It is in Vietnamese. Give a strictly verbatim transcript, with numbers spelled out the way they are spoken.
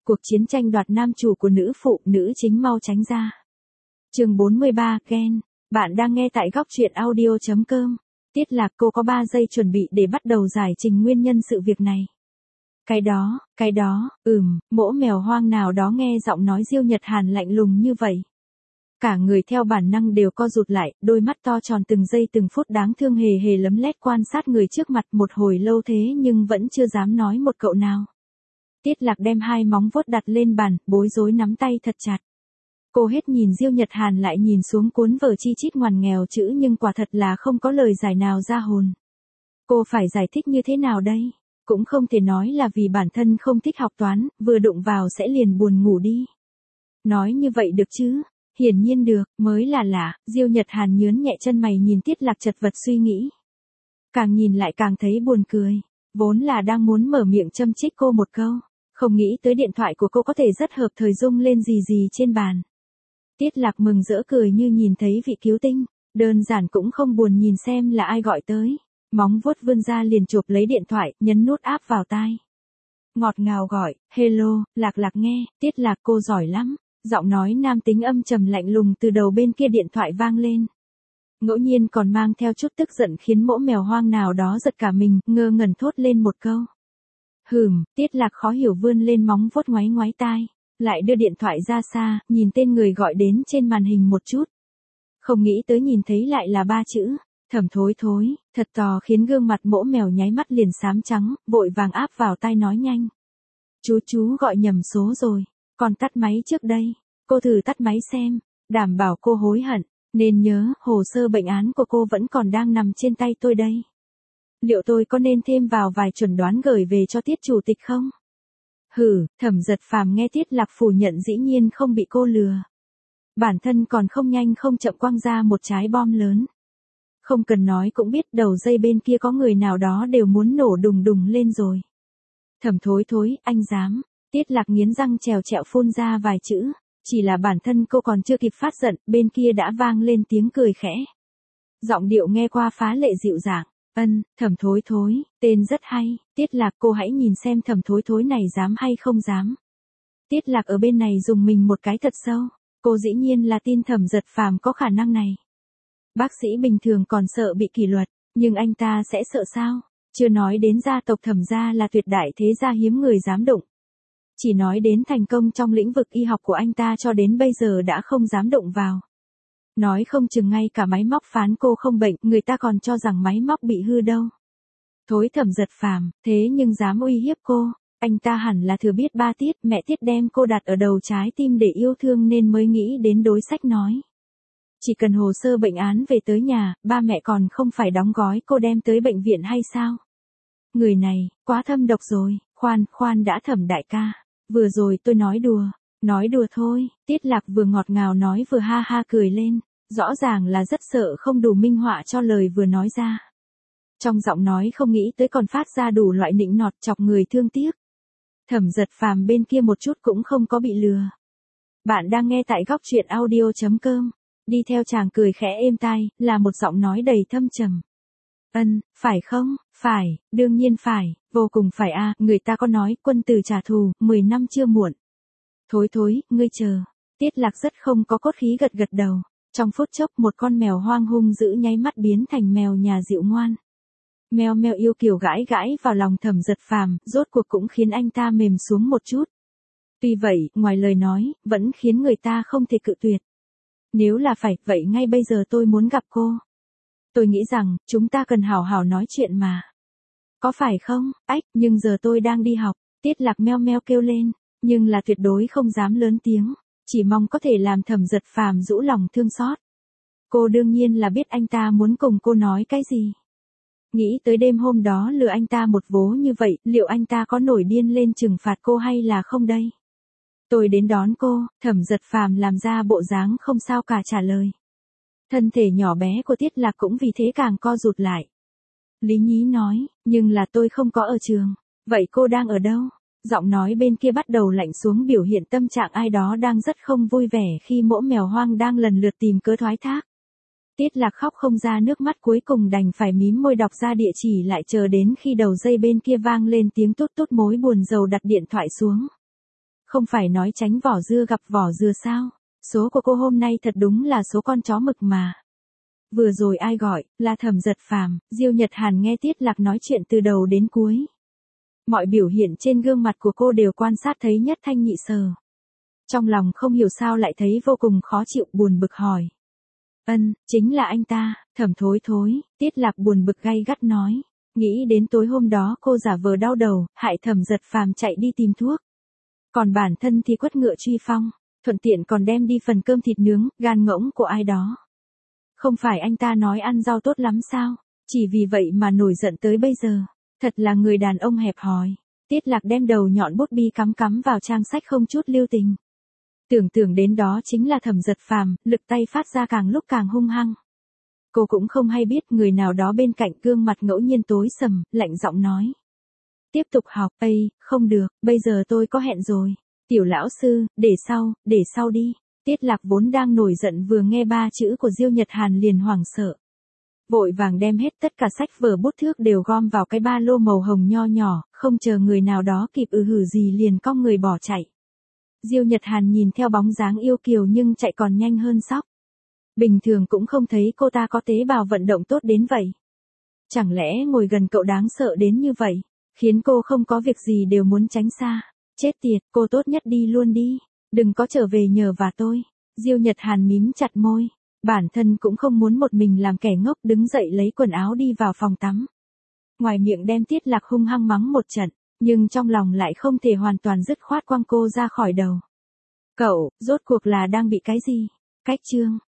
Cuộc chiến tranh đoạt nam chủ của nữ phụ, nữ chính mau tránh ra. Chương bốn mươi ba, ghen. Bạn đang nghe tại góc truyện audio chấm com. Tiết Lạc, cô có ba giây chuẩn bị để bắt đầu giải trình nguyên nhân sự việc này. Cái đó, cái đó, ừm, mỗ mèo hoang nào đó nghe giọng nói Diêu Nhật Hàn lạnh lùng như vậy. Cả người theo bản năng đều co rụt lại, đôi mắt to tròn từng giây từng phút đáng thương hề hề lấm lét quan sát người trước mặt một hồi lâu thế nhưng vẫn chưa dám nói một cậu nào. Tiết Lạc đem hai móng vuốt đặt lên bàn, bối rối nắm tay thật chặt. Cô hết nhìn Diêu Nhật Hàn lại nhìn xuống cuốn vở chi chít ngoằn nghèo chữ nhưng quả thật là không có lời giải nào ra hồn. Cô phải giải thích như thế nào đây? Cũng không thể nói là vì bản thân không thích học toán, vừa đụng vào sẽ liền buồn ngủ đi. Nói như vậy được chứ? Hiển nhiên được, mới là lạ. Diêu Nhật Hàn nhớn nhẹ chân mày nhìn Tiết Lạc chật vật suy nghĩ. Càng nhìn lại càng thấy buồn cười. Vốn là đang muốn mở miệng châm chích cô một câu. Không nghĩ tới điện thoại của cô có thể rất hợp thời rung lên gì gì trên bàn. Tiết Lạc mừng rỡ cười như nhìn thấy vị cứu tinh. Đơn giản cũng không buồn nhìn xem là ai gọi tới. Móng vuốt vươn ra liền chộp lấy điện thoại, nhấn nút áp vào tai. Ngọt ngào gọi, hello, Lạc Lạc nghe, Tiết Lạc cô giỏi lắm. Giọng nói nam tính âm trầm lạnh lùng từ đầu bên kia điện thoại vang lên. Ngẫu nhiên còn mang theo chút tức giận khiến mỗ mèo hoang nào đó giật cả mình, ngơ ngẩn thốt lên một câu. Hừm, Tiết Lạc khó hiểu vươn lên móng vuốt ngoáy ngoáy tai. Lại đưa điện thoại ra xa, nhìn tên người gọi đến trên màn hình một chút. Không nghĩ tới nhìn thấy lại là ba chữ. Thẩm Thối Thối, thật to khiến gương mặt mỗ mèo nháy mắt liền xám trắng, vội vàng áp vào tai nói nhanh. Chú chú gọi nhầm số rồi, còn tắt máy trước đây, cô thử tắt máy xem, đảm bảo cô hối hận, nên nhớ hồ sơ bệnh án của cô vẫn còn đang nằm trên tay tôi đây. Liệu tôi có nên thêm vào vài chuẩn đoán gửi về cho Tiết chủ tịch không? Hử, Thẩm Giật Phàm nghe Tiết Lạc phủ nhận dĩ nhiên không bị cô lừa. Bản thân còn không nhanh không chậm quăng ra một trái bom lớn. Không cần nói cũng biết đầu dây bên kia có người nào đó đều muốn nổ đùng đùng lên rồi. Thẩm Thối Thối, anh dám. Tiết Lạc nghiến răng trèo trẹo phun ra vài chữ. Chỉ là bản thân cô còn chưa kịp phát giận, bên kia đã vang lên tiếng cười khẽ. Giọng điệu nghe qua phá lệ dịu dàng. Ân, Thẩm Thối Thối, tên rất hay. Tiết Lạc cô hãy nhìn xem Thẩm Thối Thối này dám hay không dám. Tiết Lạc ở bên này dùng mình một cái thật sâu. Cô dĩ nhiên là tin Thẩm Giật Phàm có khả năng này. Bác sĩ bình thường còn sợ bị kỷ luật, nhưng anh ta sẽ sợ sao? Chưa nói đến gia tộc Thẩm gia là tuyệt đại thế gia hiếm người dám đụng. Chỉ nói đến thành công trong lĩnh vực y học của anh ta cho đến bây giờ đã không dám động vào. Nói không chừng ngay cả máy móc phán cô không bệnh, người ta còn cho rằng máy móc bị hư đâu. Thối Thẩm Giật Phàm, thế nhưng dám uy hiếp cô, anh ta hẳn là thừa biết ba Tiết, mẹ Tiết đem cô đặt ở đầu trái tim để yêu thương nên mới nghĩ đến đối sách nói. Chỉ cần hồ sơ bệnh án về tới nhà, ba mẹ còn không phải đóng gói cô đem tới bệnh viện hay sao? Người này, quá thâm độc rồi, khoan, khoan đã Thẩm đại ca. Vừa rồi tôi nói đùa, nói đùa thôi, Tiết Lạc vừa ngọt ngào nói vừa ha ha cười lên, rõ ràng là rất sợ không đủ minh họa cho lời vừa nói ra. Trong giọng nói không nghĩ tới còn phát ra đủ loại nịnh nọt chọc người thương tiếc. Thẩm Giật Phàm bên kia một chút cũng không có bị lừa. Bạn đang nghe tại góc truyện audio chấm com. Đi theo chàng cười khẽ êm tai, là một giọng nói đầy thâm trầm. Ân, phải không? Phải, đương nhiên phải, vô cùng phải a, người ta có nói quân tử trả thù, mười năm chưa muộn. Thối Thối, ngươi chờ. Tiết Lạc rất không có cốt khí gật gật đầu. Trong phút chốc một con mèo hoang hung dữ nháy mắt biến thành mèo nhà dịu ngoan. Mèo mèo yêu kiều gãi gãi vào lòng Thẩm Giật Phàm, rốt cuộc cũng khiến anh ta mềm xuống một chút. Tuy vậy, ngoài lời nói, vẫn khiến người ta không thể cự tuyệt. Nếu là phải, vậy ngay bây giờ tôi muốn gặp cô. Tôi nghĩ rằng, chúng ta cần hào hào nói chuyện mà. Có phải không? Ách, nhưng giờ tôi đang đi học. Tiết Lạc meo meo kêu lên, nhưng là tuyệt đối không dám lớn tiếng. Chỉ mong có thể làm Thẩm Giật Phàm rũ lòng thương xót. Cô đương nhiên là biết anh ta muốn cùng cô nói cái gì. Nghĩ tới đêm hôm đó lừa anh ta một vố như vậy, liệu anh ta có nổi điên lên trừng phạt cô hay là không đây? Tôi đến đón cô, Thẩm Giật Phàm làm ra bộ dáng không sao cả trả lời. Thân thể nhỏ bé của Tiết Lạc cũng vì thế càng co rụt lại. Lý nhí nói, nhưng là tôi không có ở trường. Vậy cô đang ở đâu? Giọng nói bên kia bắt đầu lạnh xuống biểu hiện tâm trạng ai đó đang rất không vui vẻ khi mỗ mèo hoang đang lần lượt tìm cớ thoái thác. Tiết Lạc khóc không ra nước mắt cuối cùng đành phải mím môi đọc ra địa chỉ lại chờ đến khi đầu dây bên kia vang lên tiếng tút tút mối buồn rầu đặt điện thoại xuống. Không phải nói tránh vỏ dưa gặp vỏ dừa sao? Số của cô hôm nay thật đúng là số con chó mực mà. Vừa rồi ai gọi, là Thẩm Giật Phàm. Diêu Nhật Hàn nghe Tiết Lạc nói chuyện từ đầu đến cuối. Mọi biểu hiện trên gương mặt của cô đều quan sát thấy nhất thanh nhị sở. Trong lòng không hiểu sao lại thấy vô cùng khó chịu, buồn bực hỏi. Ân, chính là anh ta. Thẩm Thối Thối. Tiết Lạc buồn bực gay gắt nói. Nghĩ đến tối hôm đó cô giả vờ đau đầu, hại Thẩm Giật Phàm chạy đi tìm thuốc. Còn bản thân thì quất ngựa truy phong, thuận tiện còn đem đi phần cơm thịt nướng, gan ngỗng của ai đó. Không phải anh ta nói ăn rau tốt lắm sao? Chỉ vì vậy mà nổi giận tới bây giờ. Thật là người đàn ông hẹp hòi. Tiết Lạc đem đầu nhọn bút bi cắm cắm vào trang sách không chút lưu tình. Tưởng tượng đến đó chính là Thẩm Giật Phàm, lực tay phát ra càng lúc càng hung hăng. Cô cũng không hay biết người nào đó bên cạnh gương mặt ngẫu nhiên tối sầm, lạnh giọng nói. Tiếp tục học, ây, không được, bây giờ tôi có hẹn rồi. Tiểu lão sư, để sau, để sau đi. Tiết Lạc vốn đang nổi giận vừa nghe ba chữ của Diêu Nhật Hàn liền hoảng sợ. Vội vàng đem hết tất cả sách vở bút thước đều gom vào cái ba lô màu hồng nho nhỏ, không chờ người nào đó kịp ừ hử gì liền cong người bỏ chạy. Diêu Nhật Hàn nhìn theo bóng dáng yêu kiều nhưng chạy còn nhanh hơn sóc. Bình thường cũng không thấy cô ta có tế bào vận động tốt đến vậy. Chẳng lẽ ngồi gần cậu đáng sợ đến như vậy, khiến cô không có việc gì đều muốn tránh xa. Chết tiệt, cô tốt nhất đi luôn đi, đừng có trở về nhờ vả tôi. Diêu Nhật Hàn mím chặt môi, bản thân cũng không muốn một mình làm kẻ ngốc, đứng dậy lấy quần áo đi vào phòng tắm. Ngoài miệng đem Tiết Lạc hung hăng mắng một trận, nhưng trong lòng lại không thể hoàn toàn dứt khoát quăng cô ra khỏi đầu. Cậu, rốt cuộc là đang bị cái gì? Cách chương.